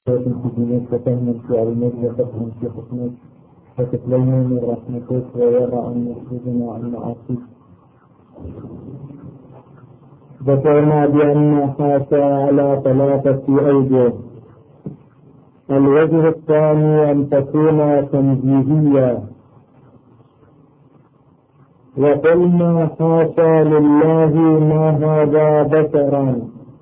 في دينك وفهم في علمك وفهم في حكمك وتتلين من رحمتك ويرى أن يخرجنا عن معاصيك. ذكرنا بأن حاشا على 3 أوجه. الوجه الثاني أن تكون تنزيهية، وقلنا حاشا لله ما هذا بشرا،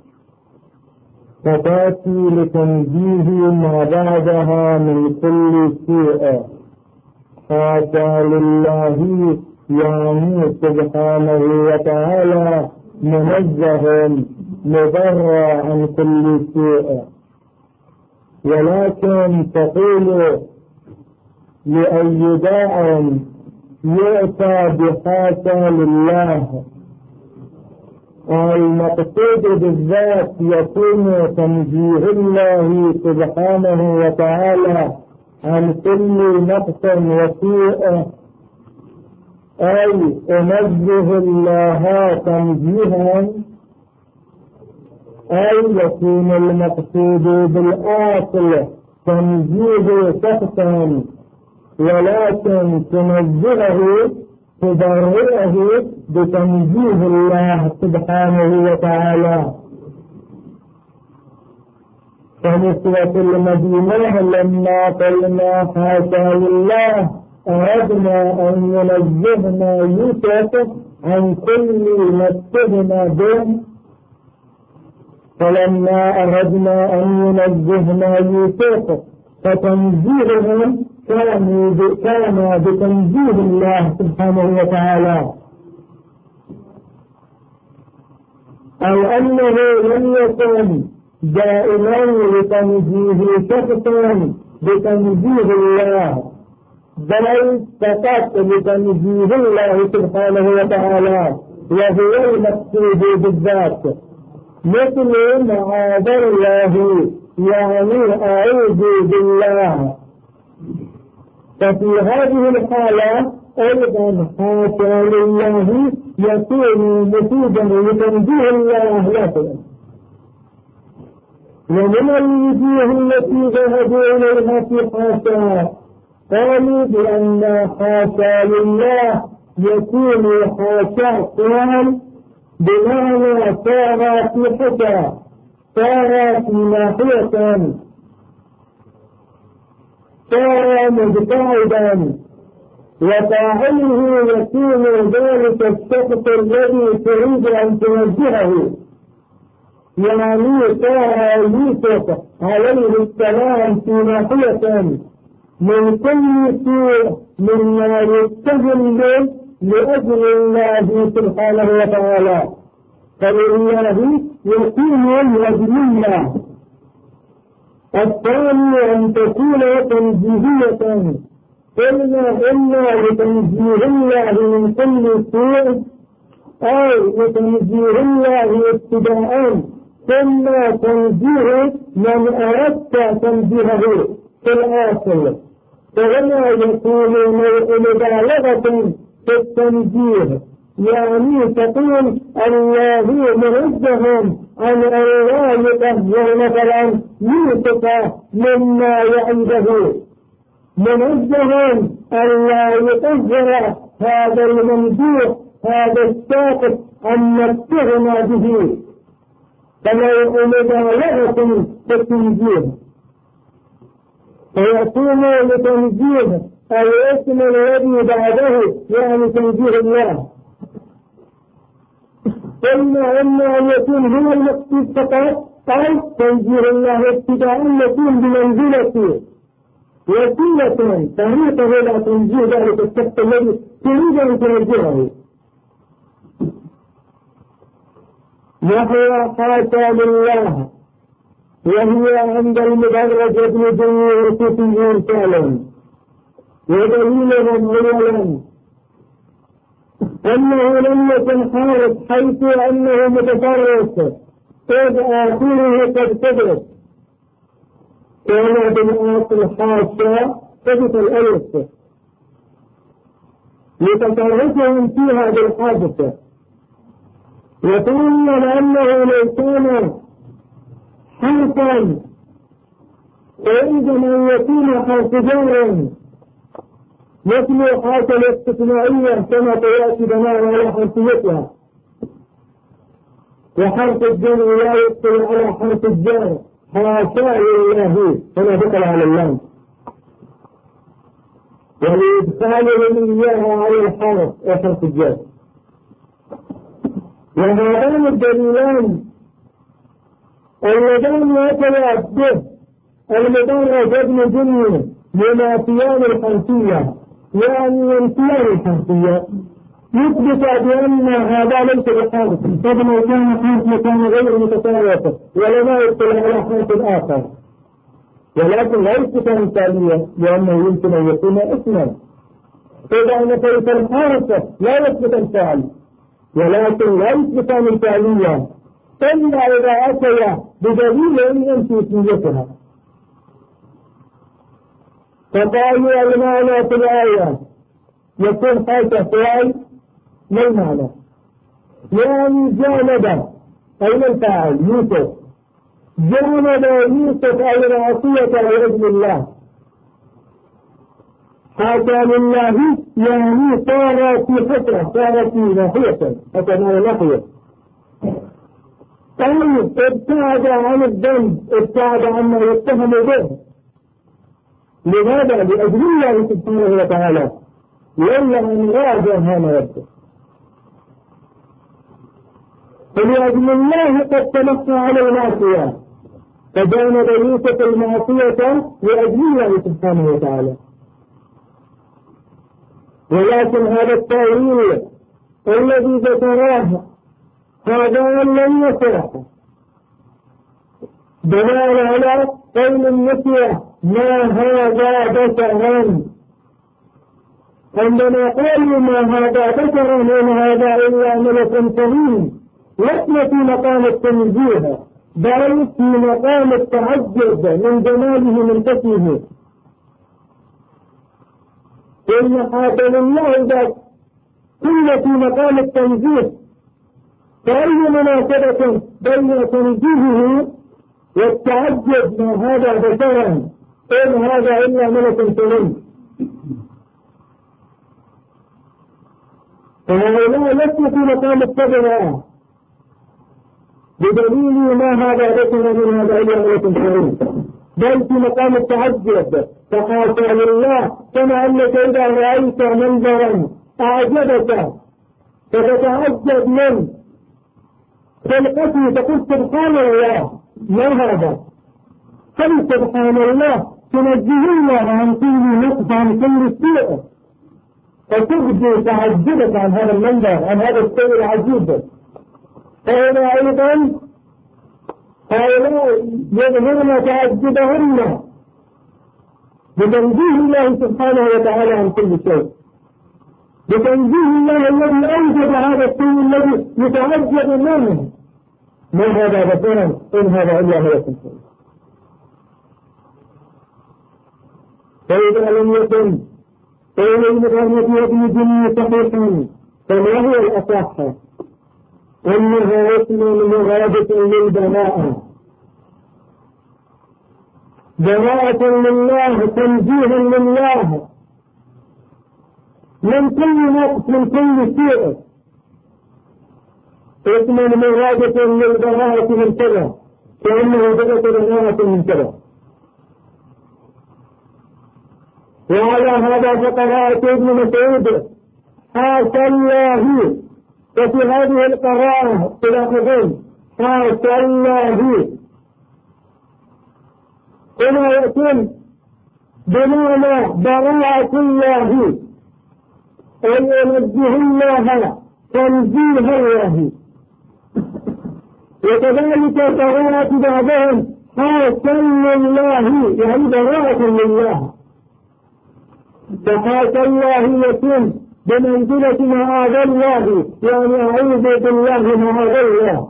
فتاتي لتنزيه ما بعدها من كل سوء. حاشا لله يعني سبحانه وتعالى منزه مبرأ عن كل سوء، ولكن تقول لأي داع يؤتى بحاشا لله، المقصود بالذات يكون تنزيه الله سبحانه وتعالى عن كل نقص وسوء، أي أنزه الله تنزيها، أي يكون المقصود بالآصل تنزيه شخصا، ولكن تنزهه تبرئه بتنزيه الله سبحانه وتعالى. فنسوة المدينة لما قلنا حاشا لله أردنا أن ينزهنا يوسف عن كل ما اتهم به، فلما أردنا أن ينزهنا يوسف فتنزيههم كان بتنزيه الله سبحانه وتعالى، أو أنه لم يكن دائما لتنزيه شخصا بتنزيه الله، بل فقط لتنزيه الله سبحانه وتعالى، وهو المقصود بالذات. مثل معاذ الله يعني أعوذ بالله، ففي هذه الحالة أيضا حاشا لله يكون مفيدا لتنزيه الله له. ومن الوجوه التي ذهبوا إليها في حاشا قالوا بأن حاشا لله يكون حاشا قيام بمعنى صار في حشا، صار في ناحية، صار مبتعدا، وفاعله يكون ذلك الشخص الذي تريد أن تنزهه، يعني صار يوسف عليه السلام في ناحية من كل سوء مما يتهم به لأجل الله سبحانه وتعالى، فلله يكون لأجل الله. الثاني أن تكون تنزيهية، قلنا إلا لتنزيه الله من كل سوء، أو لتنزيه الله ابتداء، ثم تنزيه من أردت تنزيهه في الآخر، فهنا يكون نوع مبالغة في التنزيه، يعني تقول الله منزه عن أن لا يطهر مثلا يوسف مما يعيده، منزه أن لا يطهر هذا الممدوح هذا الساقط عن نفسهما به، فنوع مبالغة في التنزيه، فيكون لتنزيه الاسم الذي بعده يعني تنزيه الله. قلنا أن يكون هو المقصود فقط، أو تنزيه الله ابتداء يكون بمنزلة وسيلة طريقة إلى تنزيه ذلك الشخص الذي تريد أن تنزهه، وهو حاشا لله، وهي عند المدرج ابن جميع الكوفيين فعلا، ودليلهم اولا انه لم يكن حارس حيث انه متفرس، اذ اخره قد ثبت، كان بالاصل حاشا ثبت الالف لتفرسهم فيها بالحادثه، وقلنا لانه لو كان حرفا وعندما يكون حرف جر مثل حرف الاستثنائية كما تأتي بناء على حرفيتها، وحرف الجر لا يدخل على حرف الجر حاشا لله كما دخل على اللام، ولإدخالهم إياها على الحرف وحرف الجر. وهذان الدليلان اللذان يتوافق المدرج ابن جني منافيان الحنفية، يعني ينفيان الحنفية، يثبت بأن هذا ليس بحرف، طبعا كان حرف مكان غير متفاوت ولا يدخل على حرف آخر، ولكن لا يثبت مثالية لأنه يمكن أن يكون اسما. إذا نفيت الحرف لا يثبت الفعل، ولكن لا يثبت مثالية إلا إذا أتى بدليل ينفي اسميتها. فقالوا المعنى في الآية يكون حاشا فعل، ما المعنى؟ يعني جانب أين الفاعل؟ يوسف جانب يوسف العصية لأجل الله، حاشا لله يعني صار في فترة، صار في ناحية، فكما ناحية. طيب ابتعد عن الذنب، ابتعد عما يتهم به، لماذا؟ لأجل الله سبحانه وتعالى، لولا أن راجع هذا يبدو. فلأجل الله قد تنصى على المعصية، فجانب يوسف المعصية لأجل الله سبحانه وتعالى. ولكن هذا التأويل الذي ذكراه هذا لم يصح بناء على قول النسوة ما هذا بشرا. عندما قالوا ما هذا بشرا إن هذا إلا ملك كريم، لسنا في مقام التنزيه بل في مقام التعجب من جماله من حسنه. إن حاكم الله ذاك كل في مقام التنزيه، فأي مناسبة بين تنزيهه والتعجب ما هذا بشرا إن هذا إلا ملك كريم؟ فهؤلاء لسنا في مقام التبرع بدليل ما هذا بشرا إن هذا إلا ملك كريم، بل في مقام التعجب. فحاشا لله كما أنك إذا رأيت منظرا أعجبك فتتعجب منه خلقته تقول سبحان الله ما هذا، قل سبحان الله تنجيه الله عن كل نقص عن كل سوء، فتبدو تعجبك عن هذا المنظر عن هذا الشيء العجيب. فهنا أيضا هؤلاء يظهرن تعجبهن بتنزيه الله سبحانه وتعالى عن كل شيء، بتنزيه الله الذي أوجد هذا الشيء الذي يتعجب منه، ما هذا بشرا إن هذا إلا ملك كريم. فإذا لم يكن قول المغنية في جن صحيحا فما هو الأصح؟ أنها اسم مغادة للبراءة، براءة لله، تنزيها لله من كل نقص من كل سوء، اسم مغادة للبراءة من كذا كأنه بدأت براءة من كذا. وعلى هذا فقراءة ابن مسعود حاشا الله، وفي هذه القراءة تلاحظون حاشا الله هنا يكون بمعنى براءة الله أن ينزه الله تنزيه الله، وكذلك براءة بعضهم حاشا لله يعني براءة لله. فحاشا الله يكون بمنزلة معاذ الله يعني أعوذ بالله معاذ الله،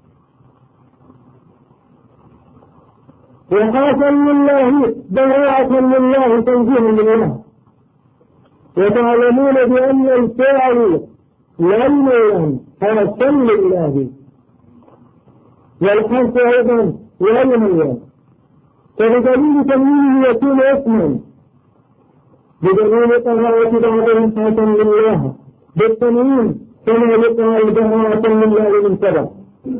وحاشا لله براءة لله تنزيه لله. وتعلمون بأن الفاعل لا يلام حاشا لله، والحرف أيضا لا يلام، فبدليل تنوينه يكون اسما، بدليل قراءة بعضهم خاصا لله بالتنوين كما يقال براءة لله من سبب.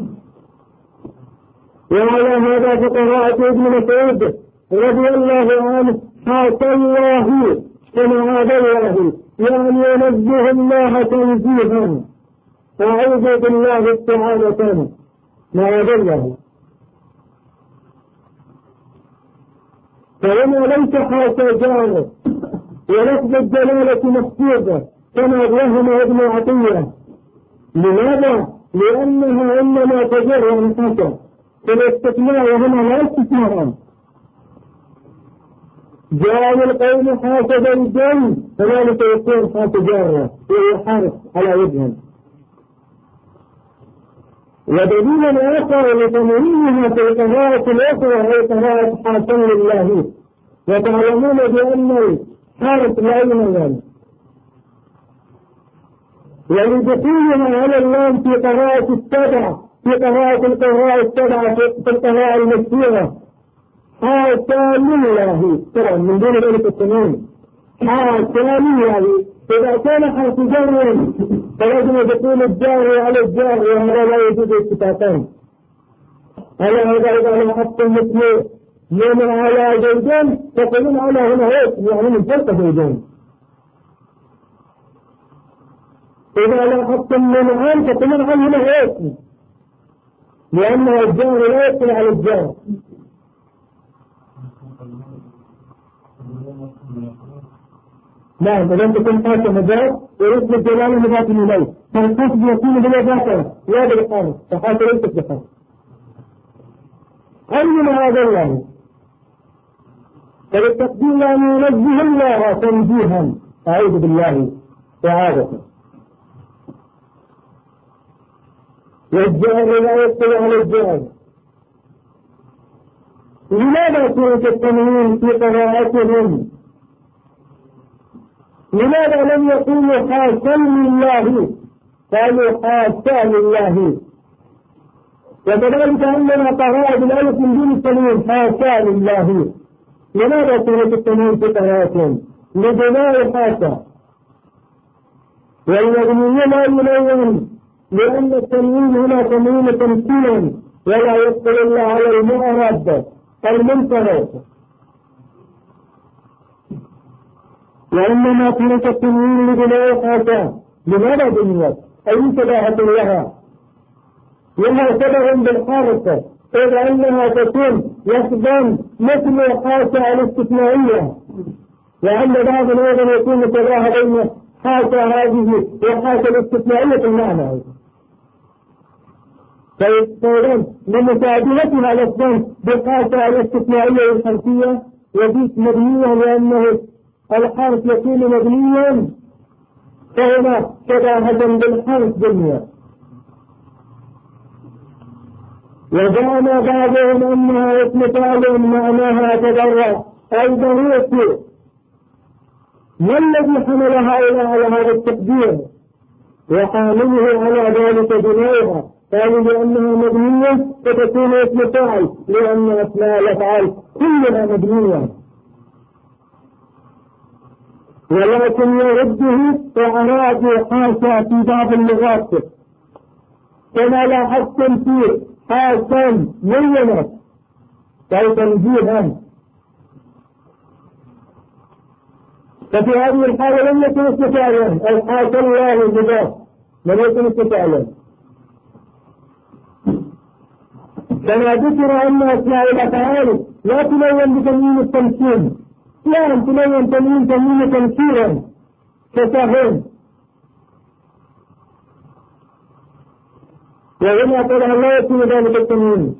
وعلى هذا فقراءة ابن مسعود رضي الله عنه خاص الله كما عاد الله، يعني ينزه الله تنزيها، أعوذ بالله استعاذة ما عاد الله. فهنا ليس خاص جاره، ولفظ الدلالة مقصودة كما وهم ابن عطية. لماذا؟ لأنها إنما تجر عن خاصة، فالاستثناء هنا لا استثناء. جاء القوم حاسب الجن فذلك يكون خاص جاره ويحارب على وجهه. ودليل آخر لتمويلها في قراءة الأخرى هي قراءة حاسا لله، وتعلمون بأن الحرف لا ينوي، ولدخولها على اللام في قراءة السبع، في قراءة القراء السبع في القراءة المشهورة حاسا لله، طبعا من دون ذلك التنوين حاسا لله. إذا كان حرف جر فلازم دخول الجار على الجار، وهذا لا يوجد اتفاقان. على هذا إذا لاحظتم مثل من على زيدين تقولون على هنا هيك، يعني من فوق زيدين. إذا لاحظتم من عن تقولون عن هنا هيك، لأن الجار لا يدخل على الجار. نعم، إذا تكون حاسة مجال ورسم الجلال مضاف إليه، فالقصد يكون بالإضافة لا بالإقامة، فحاسة ليست بحاسة. أين هذا الله؟ فالتقدير أن ينزه الله تنزيها، أعوذ بالله إعادة. والجهل لا يدخل على الجهل. لماذا كانت التنوين في قراءتهم؟ لماذا لم يقولوا حاسا لله، قالوا حاسا لله؟ وكذلك عندنا قراءة بالألف من دون التنوين حاسا لله. لماذا كانت التنوين في قراءتهم؟ لبناء حاسا. والمبنيين لا ينون، لأن التنوين هنا تنوين تمثيلا ولا يدخل إلا على المعرب المنفرد. وإنما كانت التنوين لبناء حاسا. لماذا بنيت؟ أي شباهة لها؟ لها شبه بالحرف، إذ أنها تكون لفظا مثل حاسا الاستثنائية، وعند بعض الأيضا يكون شباهة بين حاسا هذه وحاسا الاستثنائية المعنى. فإذا لمساعدتها لفظا بالحاسا الاستثنائية الحرفية يجيء مبنيا، لأنه الحرف يكون مبنيا، فهنا شباهة بالحرف بنية. وزعم بعضهم أنها اسم فعل معناها تدرج أي ضرورة. ما الذي حمل هؤلاء على هذا التقدير وحامله على ذلك بنائها؟ قالوا لأنها مبنية فتكون اسم فاعل، لأن أسماء الأفعال كلها مبنية. ولكن يرده وأراد حاسا في بعض اللغات، كما لاحظتم فيه حاسا مينة أي تنزيها. ففي هذه الحالة لم يكن اسم فاعلا، أي حاسا الله المضاف لم يكن اسم فاعلا. كما ذكر أن أسماء الأفعال لا تلون بتنوين التمثيل، لا تلون تنوين تمثيلا كسهل. وهنا طبعا لا يكون ذلك التنوين.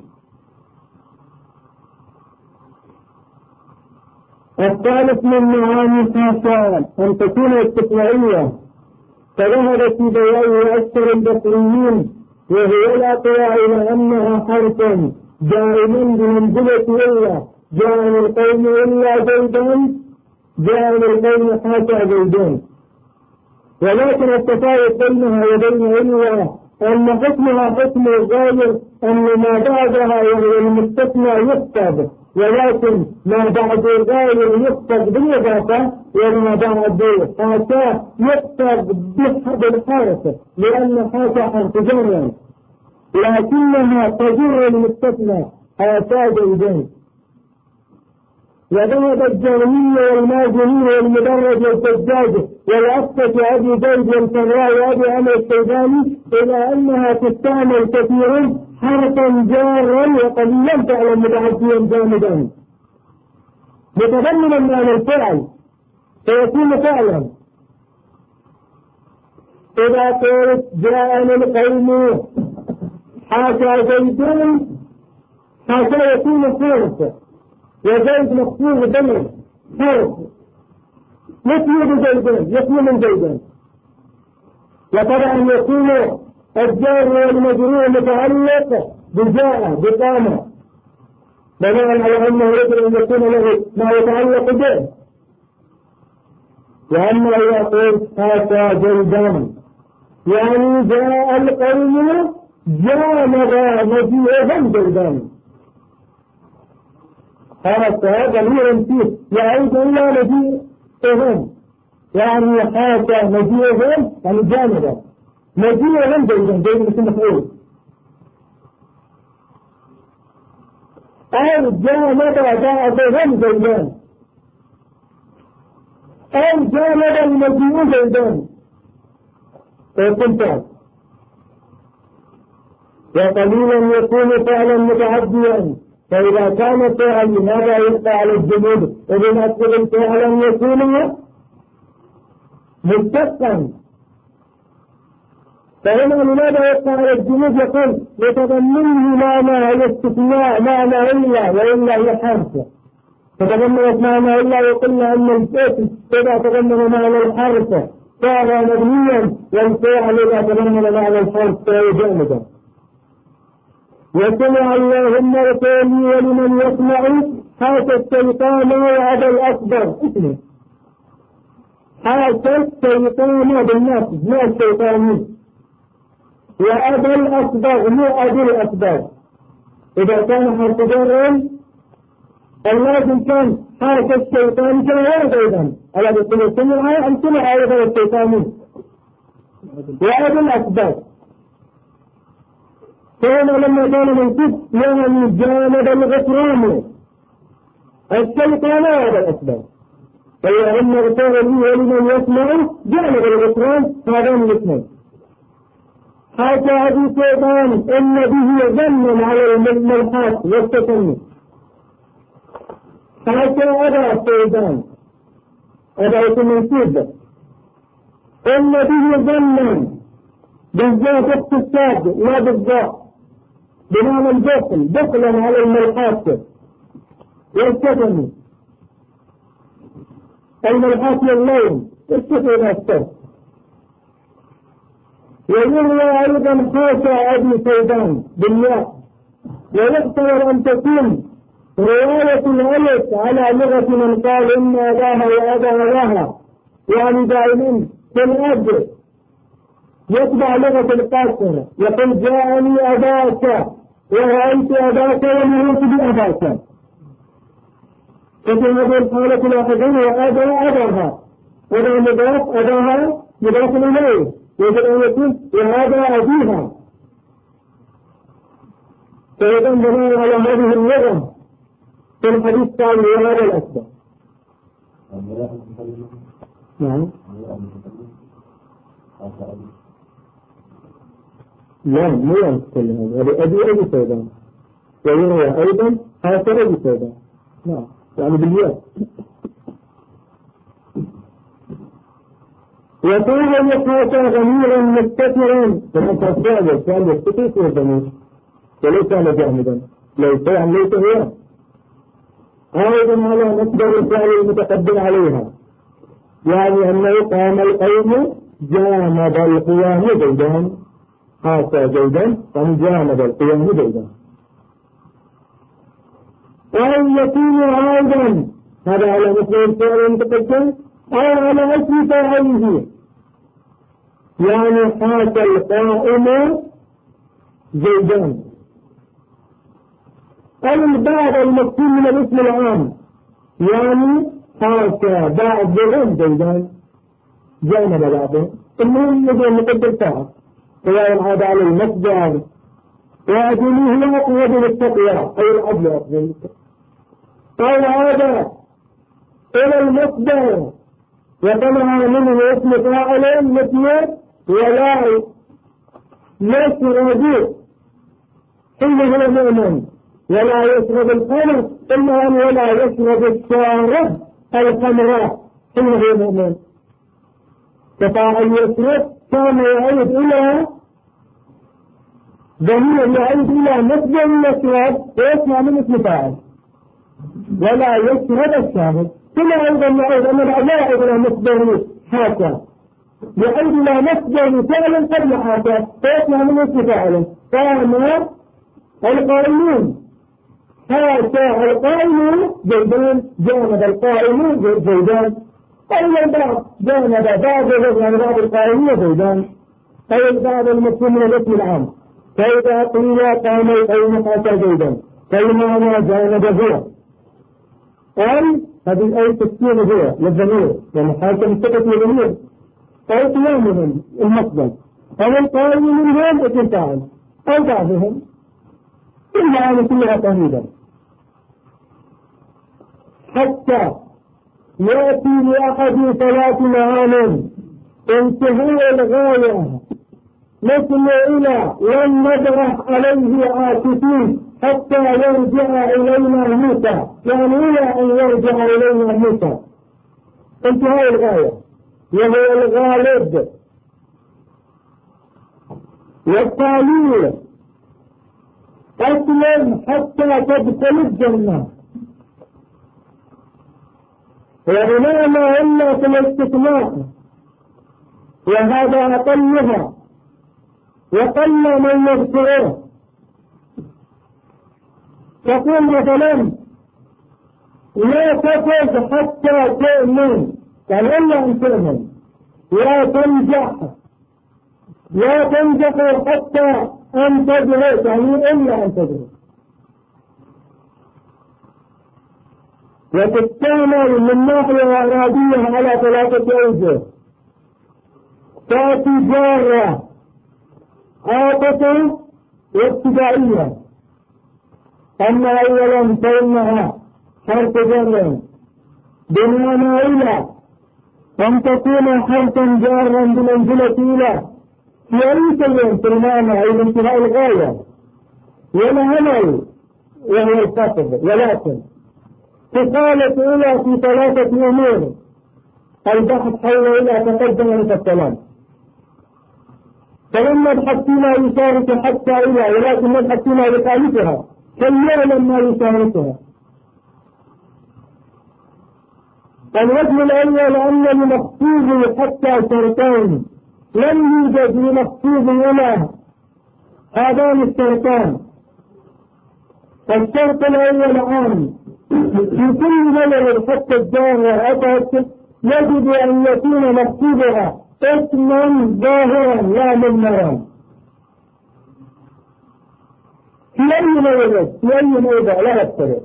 الثالث من معاني حاسا أن تكون استثنائية، فذهب في بيان أكثر البصريين وهي الأقوى إلى أنها حرف دائما بمنزلة إلا جاء من القوم إلا زيدا، جاء من القوم حاسا زيدين. ولكن التفاوت بينها وبين إلا أن حكمها حكم الغاير، أن ما بعدها وهو المستثنى يكتب، ولكن ما بعد غير يقصد بالإضافة وما بعد حاشا يقصد بالحرف، لأن حاشا حرف جر، لكنها تجر المستثنى حاشا زيدان. وذهب الجهمية والمازني والمدرج والزجاج والأسكت وأبي زيد والفراء وأبي عمرو الشيباني إلى أنها تستعمل كثيرا حرفا جارا وقليلا فعلا متعديا جامدا متضمنا معنى الفعل فيكون فعلا. إذا قلت جاءني القوم حاشا زيدان، حاشا يكون حرف وزيد مخصوص بني حرف مثل زيدان، يكون من زيدان. وطبعا يكون الجار والمجرور متعلق بجاء بقامة بناء على أنه يجب أن يكون له ما يتعلق به. وأما إذا قلت حاشا زيدان يعني جاء القوم جانب مجيئهم زيدان، هذا ضمير فيه يعود إلى مجيئهم، يعني حاشا مجيئهم يعني جانبا مجيئهم زيدان مثل مفعول، أو جانب بعضهم زيدان، أو جانب المجيء زيدان فيكون فعل. وقليلا يكون فعلا متعديا، فإذا كان فعلا لماذا يبقى على الجمود وبنأكل فعلا يكون مستقا، فهنا لماذا يبقى على الجمود يقول يتضمنه معنى الاستثناء معنى إلا وإلا هي حرف، فتضمنت معنى إلا وقلنا أن الاسم إذا تضمن معنى الحرف صار مبنيا والفعل إذا تضمن معنى الحرف صار جامدا. وسمع اللهم رسولي ولمن يسمع حاشا الشيطان وأبا الأكبر اسمه حاشا الشيطان بالنفس ما الشيطاني، وأبا الأكبر مو أبي الأكبر. إذا كان حرف جر اللازم كان حاشا الشيطان كان ورد أيضا ألا يقول سمع أن سمع أيضا الشيطاني وأبا الأكبر. فهنا لما كان منصوب يعني جانب الغفران الشيطان وأبا الأكبر، فإن رسول لي ولمن يسمع جانب الغفران هذان الاثنين. حاشا أبي شيطان إن به ظن على الملحات والتسمي، حاشا أبا شيطان أبا يكون منصوب إن به ظن بالذات اقتصاد لا بالذات بمعنى البخل بخلا على الملحات والتسمي. الملحات للنوم السفر الأكثر. ويروى أيضا حاشا أبي شيطان بالياء، ويختار أن تكون رواية الألف على لغة من قال إن أباها وأبا لها، يعني دائما في الأب يتبع لغة القاصر يقول جاءني أباك ورأيت أباك ومررت بأباك، ففي هذه الحالة الأخذين وأبا أباها وده مضاف أباها مضاف إليه يجب أن يكون وهذا أبيها. فإذا بناء على هذه اللغة في الحديث قال وهذا الأكبر. نعم لا مو يتكلم هذا أبي سوداء، ويروى أيضا حاشا أبي سوداء نعم يعني بالياء. وكان يحاشى ضميرا مستترا فمتى الفعل كان يستتر في الضمير وليس على جامدا ليس يعني ليس هو أيضا على مصدر الفعل المتقدم عليها، يعني أنه قام القوم جانب القيام زيدان حاشا زيدان قام جانب القيام زيدان. وأن يكون أيضا هذا على مصدر الفعل المتقدم أو على اسم فاعله، يعني حاشا القائم زيدان أو البعض المفهوم من الاسم العام، يعني حاشا بعض بغم زيدان جانب بعضه. المهم يجب أن نقدر فاعل، سواء العادة على المصدر وأدنيه هو أقرب للتقوى أي العدل أقرب، أو عاد إلى المصدر وطلع منه اسم فاعل مثل ولا يشرب إنه هو مؤمن، ولا يشرب الخمر إلا أن ولا يشرب الشارب الخمر إنه هو مؤمن. ففاعل يشرب كان يعود إلى ضمير يعود إلى مصدر يشرب ويسمع من اسم فاعل، ولا يشرب الشارب. ثم أيضا يعود أن لا يعود إلى مصدر حاكم، يعود إلى مصدر فعل قبل حاكم فيسمع من اسم فاعل. كان القائلون حاشا القائلون زيدان جانب القائلون زيدان، أي البعض جانب بعض يعني بعض القائلين زيدان، أي البعض المفهوم من الاسم العام. فإذا قيل قام القوم حاشا زيدان فالمعنى جانب هو، أي هذه الآية تفسير هو للضمير، يعني حاشا مستقط للضمير أو قيامهم المصدر، أو القائل منهم اسم فاعل أو بعضهم، المعاني كلها تهيدا. حتى يأتي لأحد ثلاث معان انتهاء الغاية، مثل إلى لن نبرح عليه عاكفين حتى يرجع إلينا موسى، يعني إلى أن يرجع إلينا موسى انتهاء الغاية، وهو الغالب. والتعليل أسلم حتى تدخل الجنة، وبناء إلا في الاستثناء، وهذا أقلها وقل من يذكره. تقول مثلا لا تفز حتى تؤمن، قال إلا أن تؤمن. لا تنجح حتى أن تدرس، يعني إلا أن تدرس. وتستعمل من ناحية إعرابية على ثلاثة أوجه: تأتي جارة عاطفة وابتدائية. أما أولا فإنها حرف جر بمعنى إلى، أن تكون حرفا جارا بمنزلة إلى في أي شيء في المعنى أي انتهاء الغاية، والعمل وهو القصد. ولكن تقالت إلى في ثلاثة أمور: البحث حول إلى تقدم لك السلام، فلما نبحث فيما يشارك حتى إلى، ولكن نبحث فيما يخالفها فليعلم ما يشاركها. الوجه الأول أن لمقصود حتى شرطان لم يوجد لمقصود إلى هذان الشرطان. الشرط الأول عام في كل بلد حتى الجارة أتت يجب أن يكون مقصودها اسما ظاهرا لا منمرا. في أي موضع لا يختلف.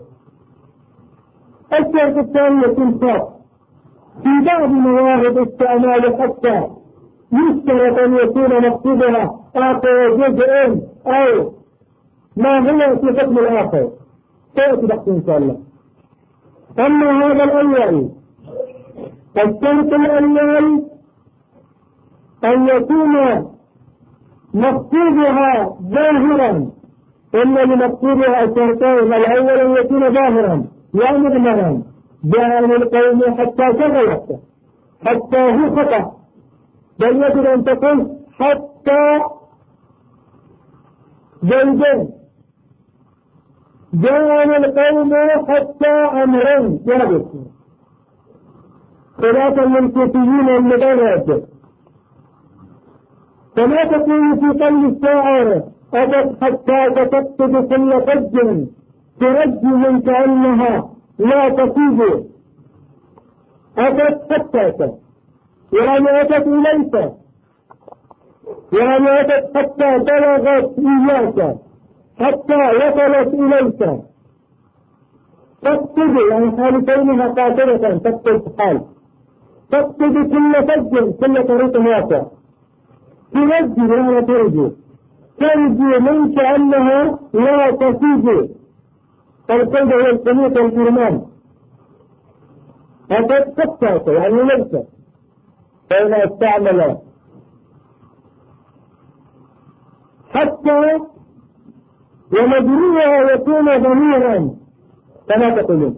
الشرط الثاني يكون خاص في بعض مواهب استعمال حتى يشترط أن يكون مقصودها آخر جزء أو ما هو في حكم الآخر، سيأتي بحث إن شاء الله. أما هذا الأول، الشرط الأول أن يكون مقصودها ظاهرا، إن لمقصودها شرطين: الأول أن يكون ظاهرا يعني مضمرا بأن القوم حتى شغلت، حتى هو خطأ، بل يجب أن تقول حتى زيدين جاء القوم حتى أمرين ثابت، خلافا للكوفيين المدرج. فما تقول في قول الشاعر: أتت حتى تكتب كل فج ترجي من كأنها لا تفيد. أتت حتى يعني أتت إليك، يعني أتت حتى بلغت إياك، حتى وصلت إليك، تقصد يعني حالتينها قاصرة تقصد حال، تقصد كل فج كل طريق واسع، تنجي ولا ترجو، ترجو منك أنها لا تفيد، فالقلب هو القنوط والإيمان، فتقصد يعني ليس فإذا استعمل حتى ومجرورها يكون ضميرا كما تقولون،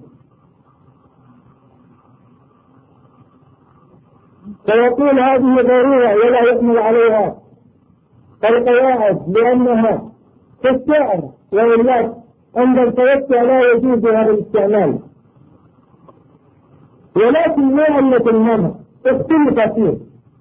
فيقول هذه ضرورة ولا يحمل عليها القواعد لأنها في الشعر والرياض عند التوسع لا يجوز هذا الاستعمال، ولكن ما علة المنع اختلف فيه،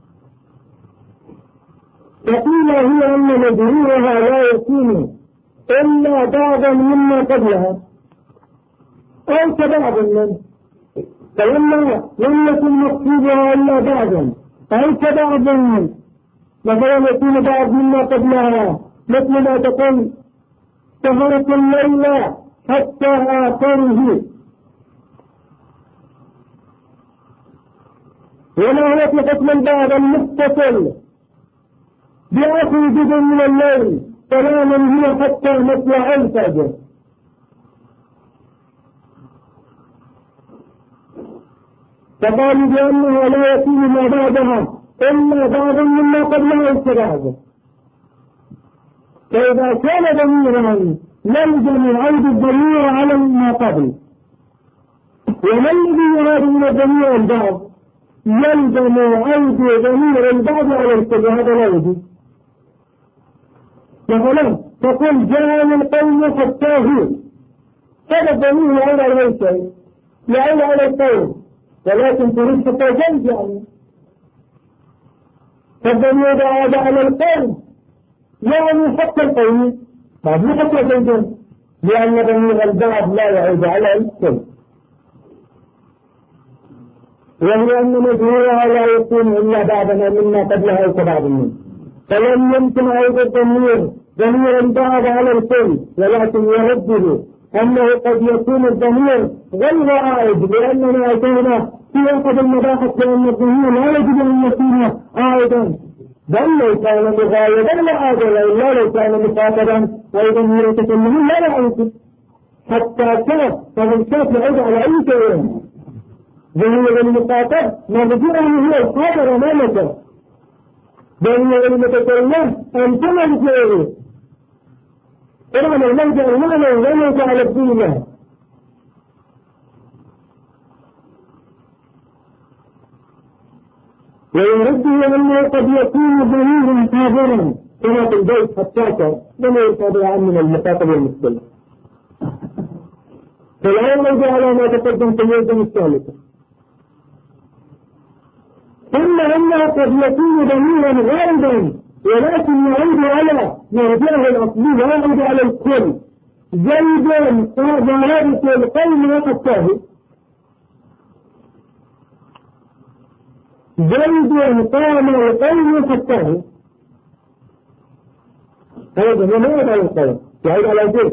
فقيل هي أن مجرورها لا يكون إلا بعضا مما قبلها أو كبعض منه، فلما لم يكن مقصودها إلا بعضا أو كبعض منه، مثلا يكون بعض مما قبلها مثل ما تقول سهرت الليل حتى آخره، ولا يطلق اسم البعض المتصل بآخر جزء من الليل سلاما هي حتى مطلع الفجر، فقالوا بأنه لا يكون ما بعدها إلا بعض مما قبلها الكبعض، فإذا كان ضميرا يلزم عود الضمير على ما قبل، وما الذي يراد من الضمير البعض يلزم عود ضمير البعض على الكل، هذا لا يجوز. مثلا تقول جاء من قوم حتى هو، هذا الضمير يعود على أي شيء، يعود على القوم، ولكن تريد حتى جنب يعني، فالضمير يعود على القوم يعني حتى القوم ما حتى جنب، لأن ضمير البعض لا يعود على الكل، وهي أن مجهورها لا يكون إلا بعدما مما قبلها كبعض منه، فلم يمكن عود الضمير ضمير البعض على الكل، ولكن يرده أنه قد يكون الضمير غير عائد، لأننا أتينا في أحد المباحث بأن الضمير لا يجب أن يكون عائدا، بل لو كان مغايبا لعاد، وإلا لو كان مخاطبا وضمير تكلمه لا يعود حتى كان، فمن كان يعود على أي شيء ضمير المخاطب مرجوعه هو الحاضر أمامك، ضمير المتكلم أنتم الجاهل، طبعا المرجع المعنى وليس على الدين، ويرده أنه قد يكون ضمير حاضرا كما في البيت حتى لما يتابع من المخاطب والمختلف، فالآن نرجع على ما تقدم في اليوم الثالثة، ثم أنه قد يكون ضميرا غالبا ولكن يعود على مرجعه الأصلي ويعود على الكل، زيد ضربة القوم وحتاه، زيد قام القوم حتاه، هذا ما يعود على القوم يعود على زيد،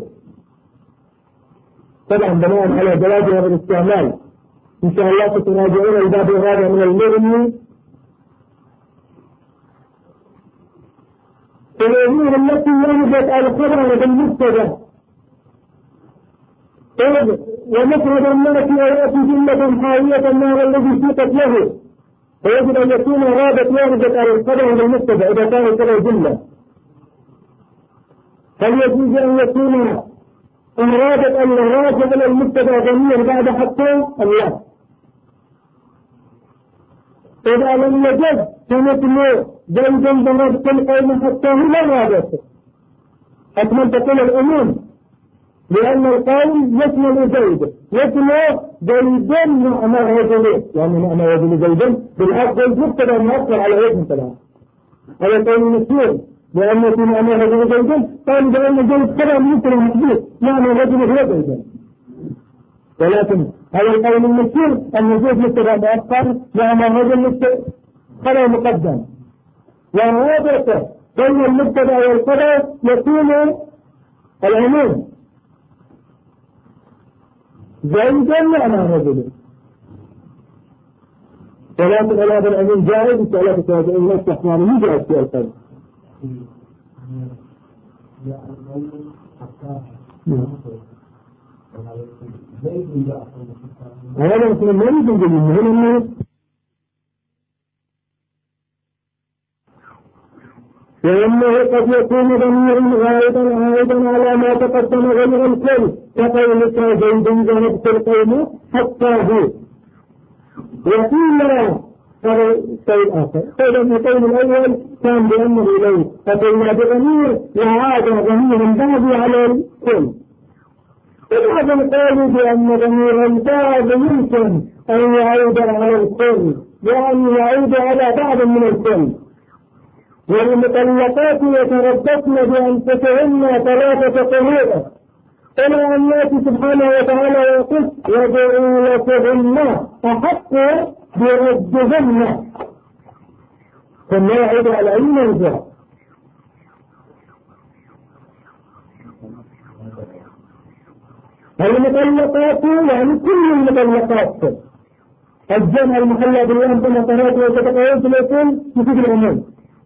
طبعا بناء على جواز هذا الاستعمال إن شاء الله ستراجعون الباب الرابع من المغني الأمور التي وردت الخبر بالمبتدا، ومفرد الناس يأتي جملة حاوية النار الذي سيقت له، فيجب أن يكون رابط وردت على الخبر بالمبتدا إذا كان كذا جملة، هل يجوز أن يكون رابط الراجع إلى المبتدا ضمير بعد حتى أم لا؟ إذا لم يجد فمثل زيدا ضربت القوم حتى هو لا رابط، حتما تقول الأمور لأن القوم يشمل زيد، يشمل زيدا معنى رجل، يعني معنى رجل زيدا بالعكس المبتدا مؤثر على وجه كلام، هذا قول مشهور لأنه في معنى رجل زيدا قال بأن زيد كلام مثل محدود معنى رجل هو زيدا، ولكن هذا القول المشهور أن زيد مبتدا مؤثر معنى رجل خبر مقدم، وهذا بين المبتدا والخبر يكون العموم، زيدا معنى رجل. ثلاثة ثلاثة العلم جائز وثلاثة ثلاثة العلم استحمانه جائز في القلب. هذا مثل ما يمكن جميل هنا فإنه قد يكون ضميرا عائدا على ما تقدم غير الكل كقولك زيد ذهبت القوم حتى هو. وقيل شيء آخر قول القول الأول كان بأمر إليه فقيل بضمير وعاد ضمير بعد على الكل. وبعض القول بأن ضمير البعض يمكن أن يعود على الكل وأن يعود على بعض من الكل. والمطلقات يتربصن بأنفسهن 3 قروء إلى أن يأتي سبحانه وتعالى ويقول وبعولتهن أحق بردهن ثم يعود على أي موضع. المطلقات يعني كل المطلقات الجمع المحلى بالله بمطارات وتتقويت الأصول يفيد العموم.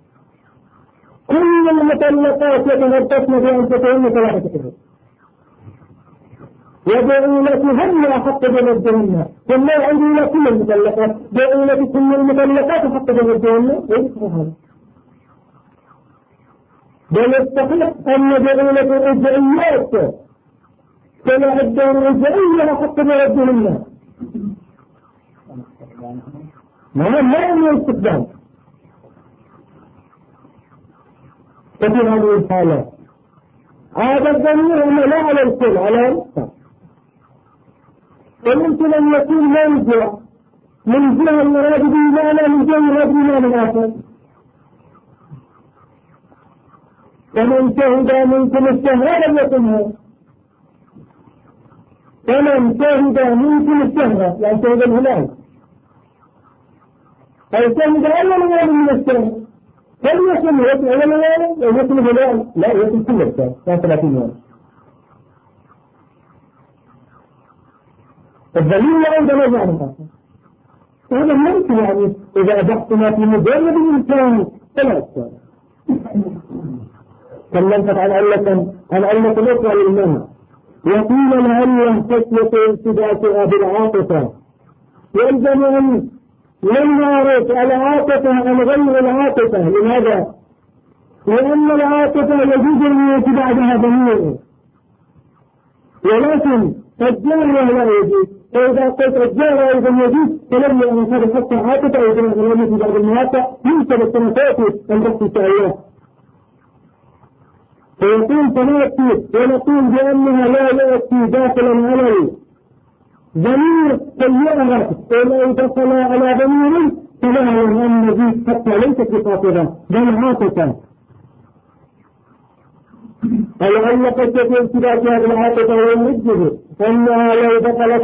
كل المطلقات يتربصن بأنفسهن 3 قروء وبعولتهن أحق بردهن ثم يعود إلى كل المطلقات بعولة كل المطلقات أحق بردهن ليس هذا بل يستحق أن بعولة الرجعيات فالعدة الرجعية أحق بردهن ما هو استخدام ففي هذه الحالة هذا الضمير لا على الكل على الكل. وممكن أن يكون مرجع من جهة المراد بإيمانه من جهة المراد بإيمان آخر. فمن شهد منكم الشهر لم يكن فمن شهد منكم الشهر يعني شهد الهلال أو شهد أول يوم من الشهر فليكن يكن أول يوم ويكن الهلال لا يكن كل الشهر كان 30 يوم. الدليل يعود على ذلك. هذا ممكن يعني إذا أبحثنا في مجرد الإنسان فلا أكثر. تكلمت عن علة الأخرى للمنع وقيل لعل خشية ارتباطها بالعاطفة يلزم أن لم نعرف العاطفة عن غير العاطفة. لماذا؟ لأن العاطفة يجوز أن يأتي بعدها ضمير ولكن الجارية لا يجوز. فإذا قلت الجارة أيضا يجوز فلم يكن هذا حتى عاطفة أيضا غير في بعض المواقع يمكن السنوات أن تحصل شعريات فيقول تناتي ونقول بأنها لا يأتي داخلا على ضمير سيئة ولو دخل على ضمير فلا يهم ذي حتى ليست بخاطرة بل عاطفة. ولعل قد تكون ارتباطها بالعاطفة والمجد أنها لو دخلت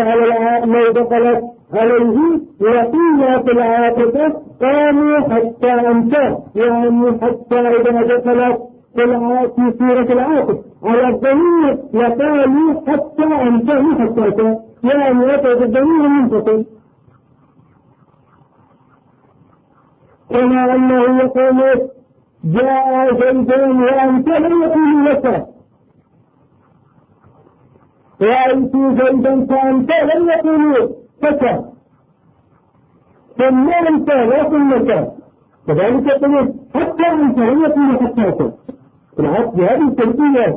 عليه وقيل في العاطفة قاموا حتى أنتهى يعني حتى إذا دخلت في سورة العاطف على الضمير وقالوا حتى أنتهى حتى يعني يتعب الضمير منفصل كما أنه يقول جاء زيدان وأنت لم يكن لك رأيت زيدا فأنت لم يكن لك ثم أنت لا ثم كذلك يقول حتى أنت لم يكن حتى العكس بهذه التركية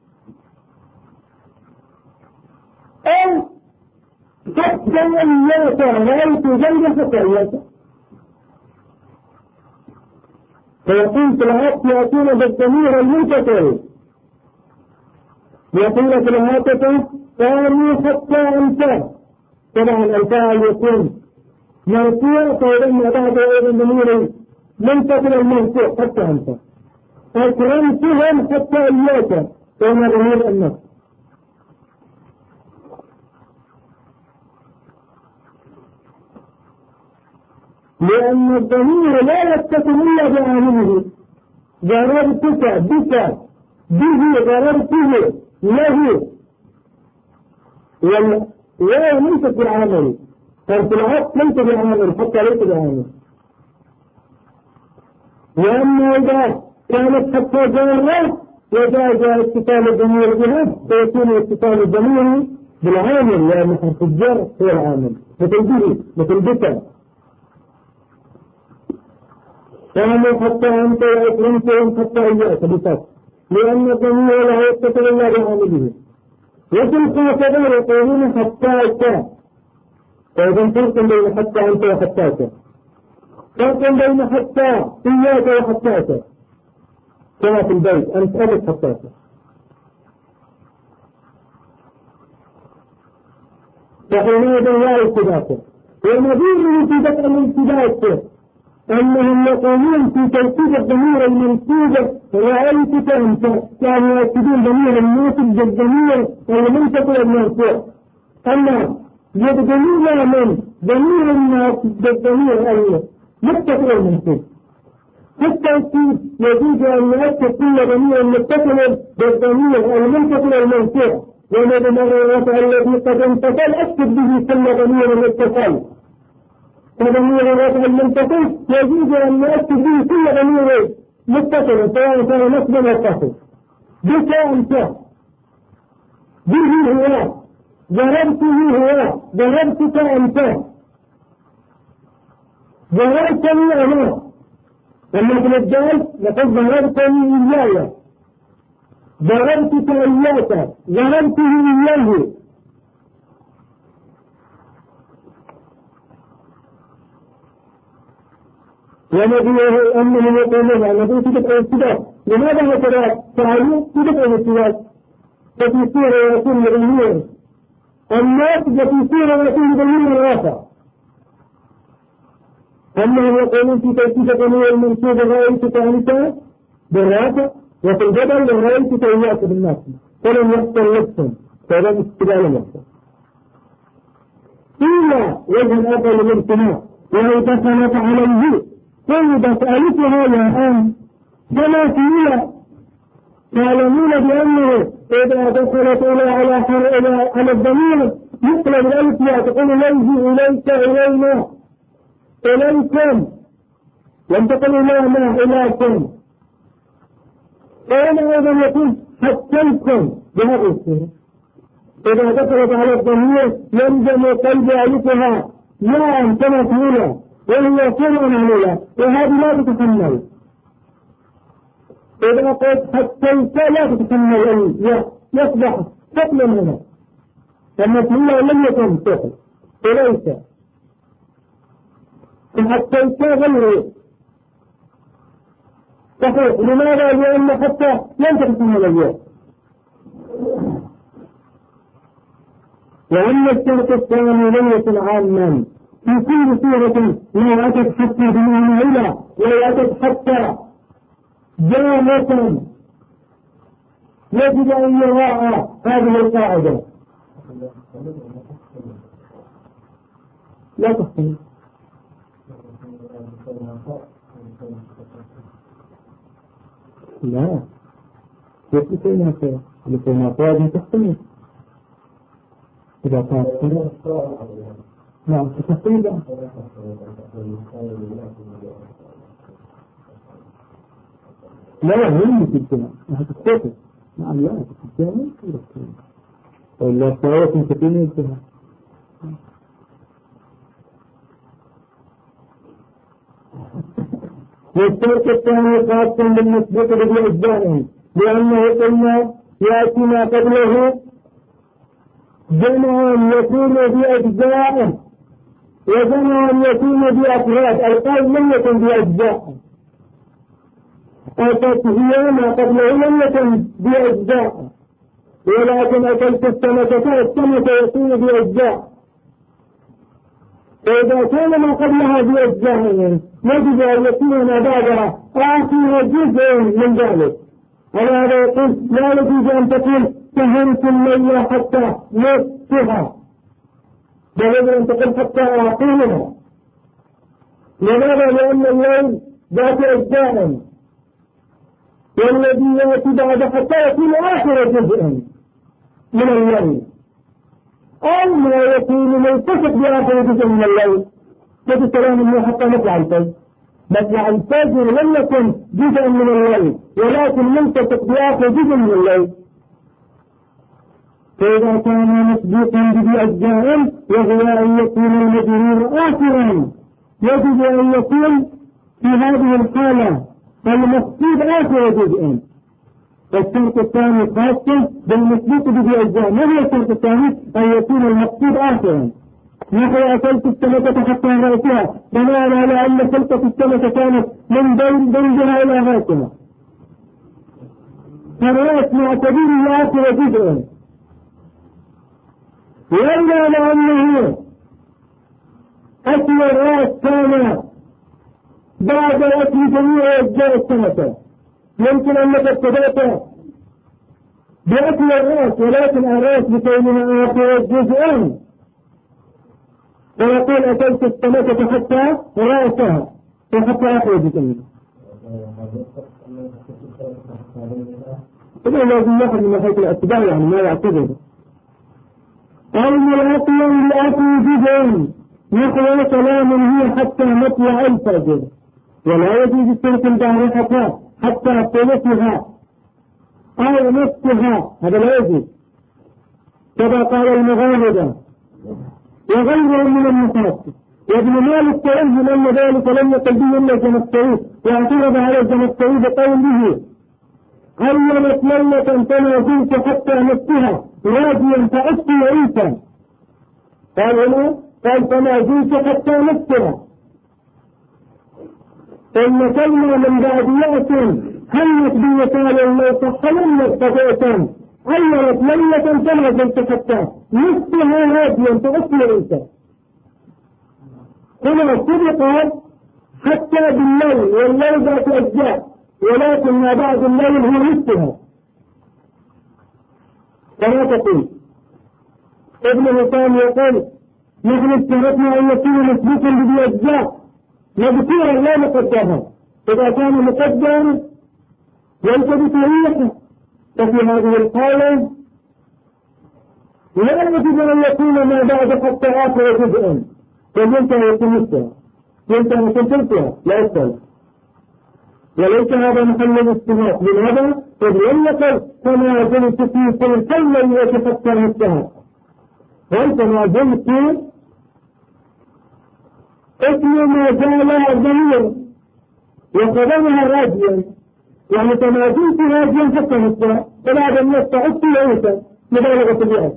أو حتى إياك رأيت زيدا فإياك فيقول في العكس يأتون بالضمير المنفصل يقول في العاطفة قالوا حتى أنت طبعا الفاعل يكون مرفوع فإذا بعد أيضا ضمير منفصل المرفوع حتى أنت أكرمتهم حتى إياك وما ضمير النفس لأن الضمير لا يتصل إلا بعامله ضربتك بك به ضربته له لا ليست بالعامل، طرف العطف ليس بالعامل حتى ليس بالعامل. وأما إذا كانت حتى جارة وجاز اتصال الضمير بها فيكون اتصال الضمير بالعامل، لأن حرف الجر هو العامل، مثل به مثل بك. قالوا حتى أنت وأكرمتهم حتى إياك بك، لأن الضمير لا يتصل إلا بعامله. وفي الخاطبين يقولون حتى أنت، فإذا فرق بين حتى أنت وحتاك، فرق بين حتى إياك وحتاك كما في البيت أنت أبد حتاك. فحينئذ لا ارتباط. والنظير في دفع الارتباط أنهم يقولون في توكيد الضمير المنصوب رأيتك أنت، كانوا يؤكدون ضمير الناصب بالضمير المنتقل المرفوع، أما يبدلون من ضمير الناصب بالضمير المتصل المنصوب. التوكيد يجوز أن يؤكد كل ضمير متصل بالضمير المنتقل المرفوع، ومن رفع الذي قد انتصل أكد به كل ضمير متصل. فضمير الرفع المنتصل يجوز أن نؤكد به كل ضمير متصل سواء كان نصبا متصل. بك أنت، به هو، ضربته هو، ضربتك أنت، ضربتني أنا. أما في الدال لقد ضربتني إياي، ضربتك إياك، ضربته إياه. ونبيه أنه يقول النبي في دفع الارتباط. لماذا هكذا فعلوا في دفع الارتباط؟ ففي سورة يكون ضمير الناس وفي سورة يكون ضمير الرافع. أنهم يقولون في توكيد ضمير المنصوب رأيتك أنت بالرافع، وفي الجبل رأيتك إياك بالناس، فلم يحصل نفسهم، فهذا استدلال لم يحصل. إلا وجه آخر للامتناع، وإذا دخلت عليه فإذا سألتها يا آن فما فيها، تعلمون بأنه إذا دخلت على الضمير يقلب الألف تقول إليه إليك إلينا إليكم، لم تقل إلينا إليكم. فهنا أيضا يكون حتىكم بهذه الصورة. إذا دخلت على الضمير يلزم قلب ألفها يا كما فيها، وهي سرعا عليها، وهذه لا تتحمل. إذا قلت حتى لا تتحمل يصبح ثقلا هنا، فالمسؤولة لم يكن ثقل إليك، حتى غيره صحيح. لماذا؟ لأن حتى لم تتحمل اليوم. وأما الشرط الثاني لم يكن عاما في كل صورة، لو أتت حتى بمعنى إلى، لو أتت حتى جامة يجب أن يراعى هذه القاعدة. لا تحتمل. لا كيف تكون لكي تحتمل إذا كانت نعم تحتمل. لا هم في الجنة هتتكتب. نعم لا في الجنة وإلا سواء كنتين الجنة. والشرط الثاني خاصا بالنسبة للأجزاء، لأنه قلنا يأتي ما قبله جمع يكون بأجزاء وجمع يكون بأفراد. القول لم يكن بأجزاء، أتت هي ما قبله لم يكن بأجزاء، ولكن أكلت السمكة السمكة يكون بأجزاء. فإذا كان ما قبلها بأجزاء يجب أن يكون ما بعدها آخر جزء من ذلك. ولهذا يقول لا يجوز أن تكون فهمت الليل حتى نصفها، بل يجب أن تكون حتى آخرها. لماذا؟ لأن الليل ذات أجزاء، والذي يأتي بعد حتى يكون آخر جزء من الليل. أو ما يكون ملتصق بآخر جزء من الليل. هذا كلام الله حتى مطلع الفجر. مطلع الفجر لم يكن جزء من الليل ولكن ملتصق بآخر جزء من الليل. فإذا كان مصدوقا بأجزاء وهو أن يكون المجرور آخرا يجب أن يكون في هذه الحالة المقصود آخر جزء. الشرط الثاني خاصة بالمصدوق بأجزاء. ما هو الشرط الثاني؟ أن يكون المقصود آخرا. نحو أكلت السمكة حتى رأسها بناء على أن خلقة السمكة كانت من بينها إلى رأسها. فالرأس معتبر آخر جزء. وإلا لأنه أكل الرأس كان بعد أكل جميع أجزاء السمكة، يمكن أنك ابتدأت بأكل الرأس ولكن الرأس بكونها آخر جزء، ويقول أكلت السمكة حتى رأسها وحتى آخر جزء. إذا لازم نأخذ من حيث الأتباع يعني ما يعتبر. أو الأكل لأكل جزء نحو كلام هي حتى مطلع الفجر، ولا يجوز السلك البارحة حتى ثلثها أو نصفها، هذا لا يجوز كما قال المغامرة وغيرهم من النحاة. وابن مالك تأذن أن ذلك لم يقل به إلا الزمخشري، واعترض على الزمخشري بقوله علمت ليلة فما زلت حتى نصفها راجيا فأسقي عيسى. قال هنا قال فما زلت حتى نصفها. إن كلمة من بعد يأس همت بيتال الله فحلم استطيعتم علمت ليلة فما زلت حتى نصفها راجيا فأسقي عيسى. هنا سبق حتى بالليل والليل ذات أجزاء، ولكن ما بعد الليل هو نصفها. كما تقول ابن هشام يقول نحن اشترطنا أن يكون مسبوقا بأجزاء مذكورا لا مقدرا، إذا كان مقدرا يلتبس ريحه، ففي هذه الحالة لا يجب أن يكون ما بعد حتى آخر جزء، فينتهي يكون نصفها، ينتهي يكون ثلثها لا أكثر. وليس هذا محل الاستناق. لماذا؟ إذ لم يقل فما زلت في ثلثي الليلة حتى نصفها، بل فما زلت اسم ما زال ضمير وقدمها راجيا، يعني فما زلت راجيا حتى نصفها، فبعد أن يستعد عيسى مبالغة اليأس.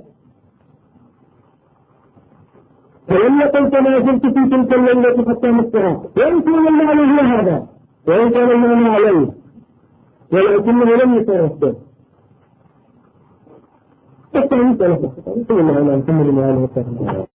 فلم يقل فما زلت في تلك الليلة حتى نصفها، وإن كان المعنى هو هذا وإن كان المعنى عليه، ولكنه لم يترتب. الثاني ثلاثة ثم المعنى نكمل المعنى.